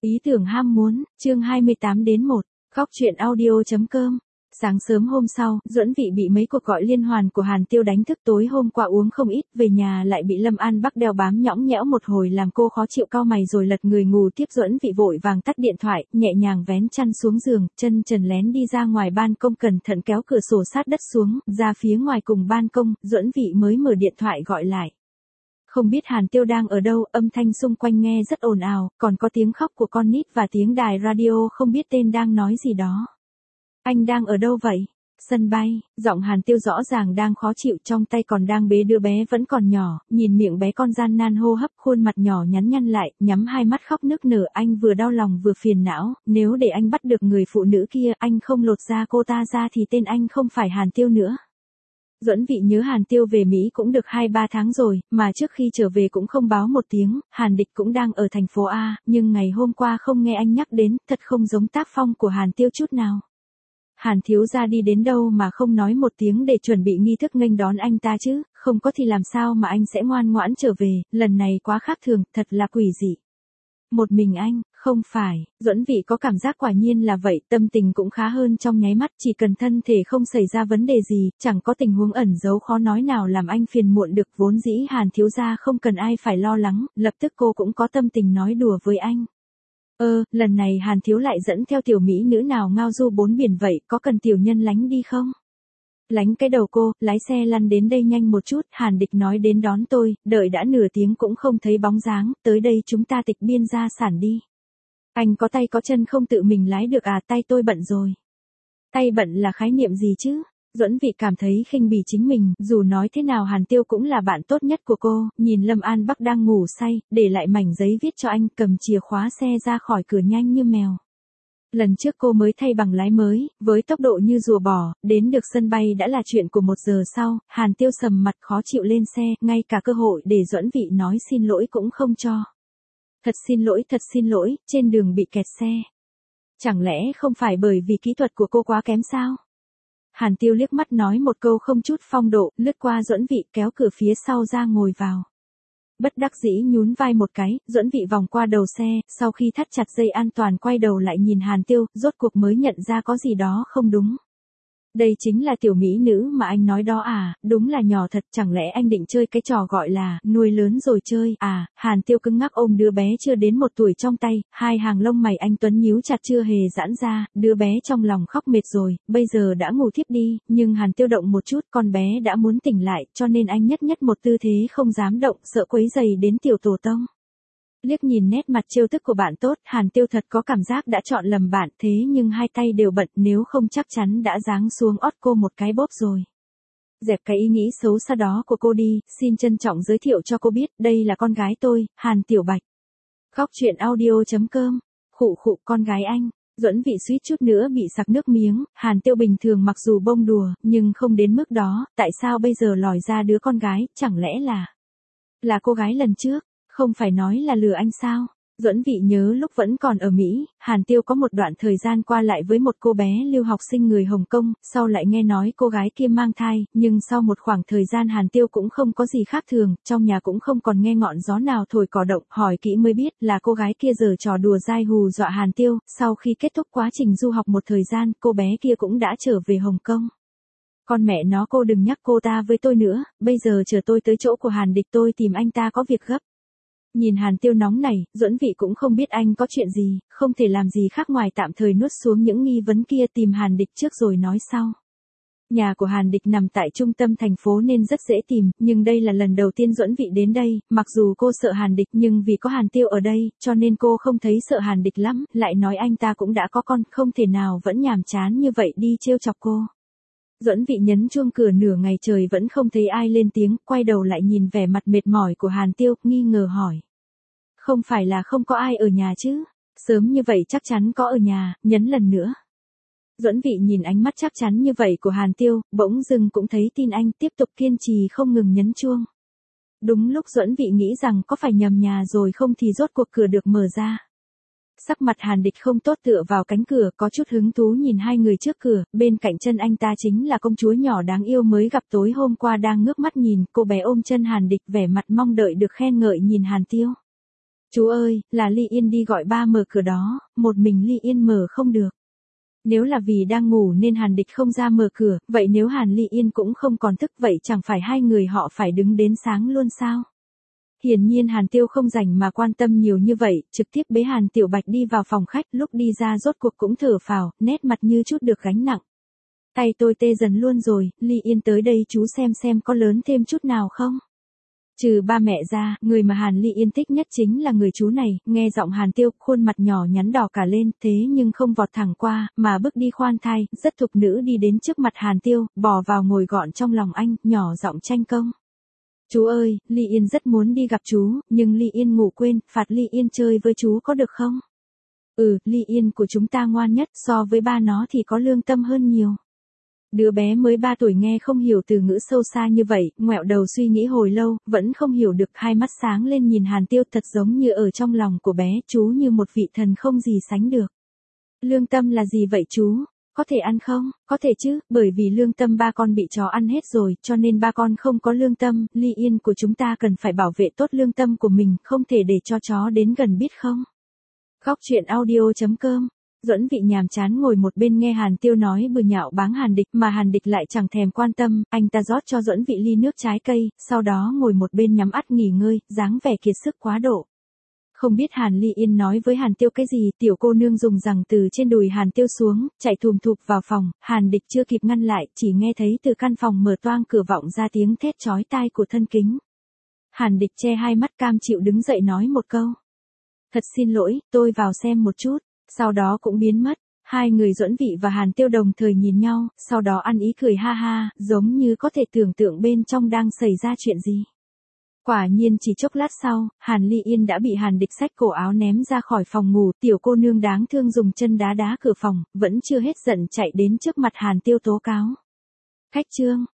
Ý tưởng ham muốn, chương 28-1, góc truyện audio.com. Sáng sớm hôm sau, Duẫn Vị bị mấy cuộc gọi liên hoàn của Hàn Tiêu đánh thức. Tối hôm qua uống không ít, về nhà lại bị Lâm An Bắc đeo bám nhõng nhẽo một hồi làm cô khó chịu, cau mày rồi lật người ngủ tiếp. Duẫn Vị vội vàng tắt điện thoại, nhẹ nhàng vén chăn xuống giường, chân trần lén đi ra ngoài ban công, cẩn thận kéo cửa sổ sát đất xuống, ra phía ngoài cùng ban công. Duẫn Vị mới mở điện thoại gọi lại. Không biết Hàn Tiêu đang ở đâu, âm thanh xung quanh nghe rất ồn ào, còn có tiếng khóc của con nít và tiếng đài radio không biết tên đang nói gì đó. Anh đang ở đâu vậy? Sân bay, giọng Hàn Tiêu rõ ràng đang khó chịu, trong tay còn đang bế đứa bé vẫn còn nhỏ, nhìn miệng bé con gian nan hô hấp, khuôn mặt nhỏ nhắn nhăn lại, nhắm hai mắt khóc nức nở. Anh vừa đau lòng vừa phiền não, nếu để anh bắt được người phụ nữ kia, anh không lột da cô ta ra thì tên anh không phải Hàn Tiêu nữa. Duẫn Vị nhớ Hàn Tiêu về Mỹ cũng được 2-3 tháng rồi, mà trước khi trở về cũng không báo một tiếng. Hàn Địch cũng đang ở thành phố A, nhưng ngày hôm qua không nghe anh nhắc đến, thật không giống tác phong của Hàn Tiêu chút nào. Hàn thiếu gia đi đến đâu mà không nói một tiếng để chuẩn bị nghi thức nghênh đón anh ta chứ, không có thì làm sao mà anh sẽ ngoan ngoãn trở về, lần này quá khác thường, thật là quỷ dị. Một mình anh, không phải, Duẫn Vị có cảm giác quả nhiên là vậy, tâm tình cũng khá hơn trong nháy mắt, chỉ cần thân thể không xảy ra vấn đề gì, chẳng có tình huống ẩn giấu khó nói nào làm anh phiền muộn được. Vốn dĩ Hàn thiếu gia không cần ai phải lo lắng, lập tức cô cũng có tâm tình nói đùa với anh. Lần này Hàn thiếu lại dẫn theo tiểu mỹ nữ nào ngao du bốn biển vậy, có cần tiểu nhân lánh đi không? Lánh cái đầu cô, lái xe lăn đến đây nhanh một chút. Hàn Địch nói đến đón tôi, đợi đã nửa tiếng cũng không thấy bóng dáng, tới đây chúng ta tịch biên gia sản đi. Anh có tay có chân không tự mình lái được à? Tay tôi bận rồi. Tay bận là khái niệm gì chứ? Duẫn Vị cảm thấy khinh bỉ chính mình, dù nói thế nào Hàn Tiêu cũng là bạn tốt nhất của cô. Nhìn Lâm An Bắc đang ngủ say, để lại mảnh giấy viết cho anh, cầm chìa khóa xe ra khỏi cửa nhanh như mèo. Lần trước cô mới thay bằng lái mới, với tốc độ như rùa bò, đến được sân bay đã là chuyện của 1 giờ sau. Hàn Tiêu sầm mặt khó chịu lên xe, ngay cả cơ hội để Duẫn Vị nói xin lỗi cũng không cho. Thật xin lỗi, trên đường bị kẹt xe. Chẳng lẽ không phải bởi vì kỹ thuật của cô quá kém sao? Hàn Tiêu liếc mắt nói một câu không chút phong độ, lướt qua Duẫn Vị, kéo cửa phía sau ra ngồi vào. Bất đắc dĩ nhún vai một cái, Duẫn Vị vòng qua đầu xe, sau khi thắt chặt dây an toàn quay đầu lại nhìn Hàn Tiêu, rốt cuộc mới nhận ra có gì đó không đúng. Đây chính là tiểu mỹ nữ mà anh nói đó à? Đúng là nhỏ thật, chẳng lẽ anh định chơi cái trò gọi là nuôi lớn rồi chơi à? Hàn Tiêu cứng ngắc ôm đứa bé chưa đến 1 tuổi trong tay, hai hàng lông mày anh tuấn nhíu chặt chưa hề giãn ra, đứa bé trong lòng khóc mệt rồi, bây giờ đã ngủ thiếp đi, nhưng Hàn Tiêu động một chút, con bé đã muốn tỉnh lại, cho nên anh nhất một tư thế không dám động, sợ quấy rầy đến tiểu tổ tông. Liếc nhìn nét mặt trêu tức của bạn tốt, Hàn Tiêu thật có cảm giác đã chọn lầm bạn, thế nhưng hai tay đều bận, nếu không chắc chắn đã giáng xuống ót cô một cái bóp rồi. Dẹp cái ý nghĩ xấu xa đó của cô đi, xin trân trọng giới thiệu cho cô biết, đây là con gái tôi, Hàn Tiểu Bạch. Góc truyện audio.com. Khụ, con gái anh. Duẫn Vị suýt chút nữa bị sặc nước miếng. Hàn Tiêu bình thường mặc dù bông đùa, nhưng không đến mức đó, tại sao bây giờ lòi ra đứa con gái, chẳng lẽ là cô gái lần trước? Không phải nói là lừa anh sao? Duẫn Vị nhớ lúc vẫn còn ở Mỹ, Hàn Tiêu có một đoạn thời gian qua lại với một cô bé lưu học sinh người Hồng Kông, sau lại nghe nói cô gái kia mang thai, nhưng sau một khoảng thời gian Hàn Tiêu cũng không có gì khác thường, trong nhà cũng không còn nghe ngọn gió nào thổi cỏ động, hỏi kỹ mới biết là cô gái kia giở trò đùa dai hù dọa Hàn Tiêu. Sau khi kết thúc quá trình du học một thời gian, cô bé kia cũng đã trở về Hồng Kông. Con mẹ nó, cô đừng nhắc cô ta với tôi nữa, bây giờ chờ tôi tới chỗ của Hàn Địch tôi tìm anh ta có việc gấp. Nhìn Hàn Tiêu nóng này, Duẫn Vị cũng không biết anh có chuyện gì, không thể làm gì khác ngoài tạm thời nuốt xuống những nghi vấn kia, tìm Hàn Địch trước rồi nói sau. Nhà của Hàn Địch nằm tại trung tâm thành phố nên rất dễ tìm, nhưng đây là lần đầu tiên Duẫn Vị đến đây, mặc dù cô sợ Hàn Địch nhưng vì có Hàn Tiêu ở đây, cho nên cô không thấy sợ Hàn Địch lắm, lại nói anh ta cũng đã có con, không thể nào vẫn nhàm chán như vậy đi trêu chọc cô. Duẫn Vị nhấn chuông cửa nửa ngày trời vẫn không thấy ai lên tiếng, quay đầu lại nhìn vẻ mặt mệt mỏi của Hàn Tiêu, nghi ngờ hỏi. Không phải là không có ai ở nhà chứ? Sớm như vậy chắc chắn có ở nhà, nhấn lần nữa. Duẫn Vị nhìn ánh mắt chắc chắn như vậy của Hàn Tiêu, bỗng dưng cũng thấy tin anh, tiếp tục kiên trì không ngừng nhấn chuông. Đúng lúc Duẫn Vị nghĩ rằng có phải nhầm nhà rồi không thì rốt cuộc cửa được mở ra. Sắc mặt Hàn Địch không tốt, tựa vào cánh cửa, có chút hứng thú nhìn hai người trước cửa, bên cạnh chân anh ta chính là công chúa nhỏ đáng yêu mới gặp tối hôm qua đang ngước mắt nhìn, cô bé ôm chân Hàn Địch vẻ mặt mong đợi được khen ngợi nhìn Hàn Tiêu. Chú ơi, là Ly Yên đi gọi ba mở cửa đó, một mình Ly Yên mở không được. Nếu là vì đang ngủ nên Hàn Địch không ra mở cửa, vậy nếu Hàn Ly Yên cũng không còn thức vậy chẳng phải hai người họ phải đứng đến sáng luôn sao? Hiển nhiên Hàn Tiêu không rảnh mà quan tâm nhiều như vậy, trực tiếp bế Hàn Tiểu Bạch đi vào phòng khách, lúc đi ra rốt cuộc cũng thở phào, nét mặt như chút được gánh nặng. Tay tôi tê dần luôn rồi, Ly Yên tới đây chú xem có lớn thêm chút nào không? Trừ ba mẹ ra, người mà Hàn Ly Yên thích nhất chính là người chú này, nghe giọng Hàn Tiêu, khuôn mặt nhỏ nhắn đỏ cả lên, thế nhưng không vọt thẳng qua, mà bước đi khoan thai, rất thục nữ đi đến trước mặt Hàn Tiêu, bò vào ngồi gọn trong lòng anh, nhỏ giọng tranh công. Chú ơi, Ly Yên rất muốn đi gặp chú, nhưng Ly Yên ngủ quên, phạt Ly Yên chơi với chú có được không? Ly Yên của chúng ta ngoan nhất, so với ba nó thì có lương tâm hơn nhiều. Đứa bé mới 3 tuổi nghe không hiểu từ ngữ sâu xa như vậy, ngoẹo đầu suy nghĩ hồi lâu, vẫn không hiểu được, hai mắt sáng lên nhìn Hàn Tiêu, thật giống như ở trong lòng của bé, chú như một vị thần không gì sánh được. Lương tâm là gì vậy chú? Có thể ăn không? Có thể chứ, bởi vì lương tâm ba con bị chó ăn hết rồi, cho nên ba con không có lương tâm, Ly Yên của chúng ta cần phải bảo vệ tốt lương tâm của mình, không thể để cho chó đến gần biết không? Góc truyện audio.com. Duẫn Vị nhàm chán ngồi một bên nghe Hàn Tiêu nói bừa nhạo báng Hàn Địch, mà Hàn Địch lại chẳng thèm quan tâm, anh ta rót cho Duẫn Vị ly nước trái cây, sau đó ngồi một bên nhắm mắt nghỉ ngơi, dáng vẻ kiệt sức quá độ. Không biết Hàn Ly Yên nói với Hàn Tiêu cái gì, tiểu cô nương dùng rằng từ trên đùi Hàn Tiêu xuống, chạy thùm thụp vào phòng, Hàn Địch chưa kịp ngăn lại, chỉ nghe thấy từ căn phòng mở toang cửa vọng ra tiếng thét chói tai của thân kính. Hàn Địch che hai mắt cam chịu đứng dậy nói một câu. Thật xin lỗi, tôi vào xem một chút, sau đó cũng biến mất. Hai người Duẫn Vị và Hàn Tiêu đồng thời nhìn nhau, sau đó ăn ý cười ha ha, giống như có thể tưởng tượng bên trong đang xảy ra chuyện gì. Quả nhiên chỉ chốc lát sau, Hàn Ly Yên đã bị Hàn Địch xách cổ áo ném ra khỏi phòng ngủ, tiểu cô nương đáng thương dùng chân đá đá cửa phòng, vẫn chưa hết giận chạy đến trước mặt Hàn Tiêu tố cáo. Khách trương,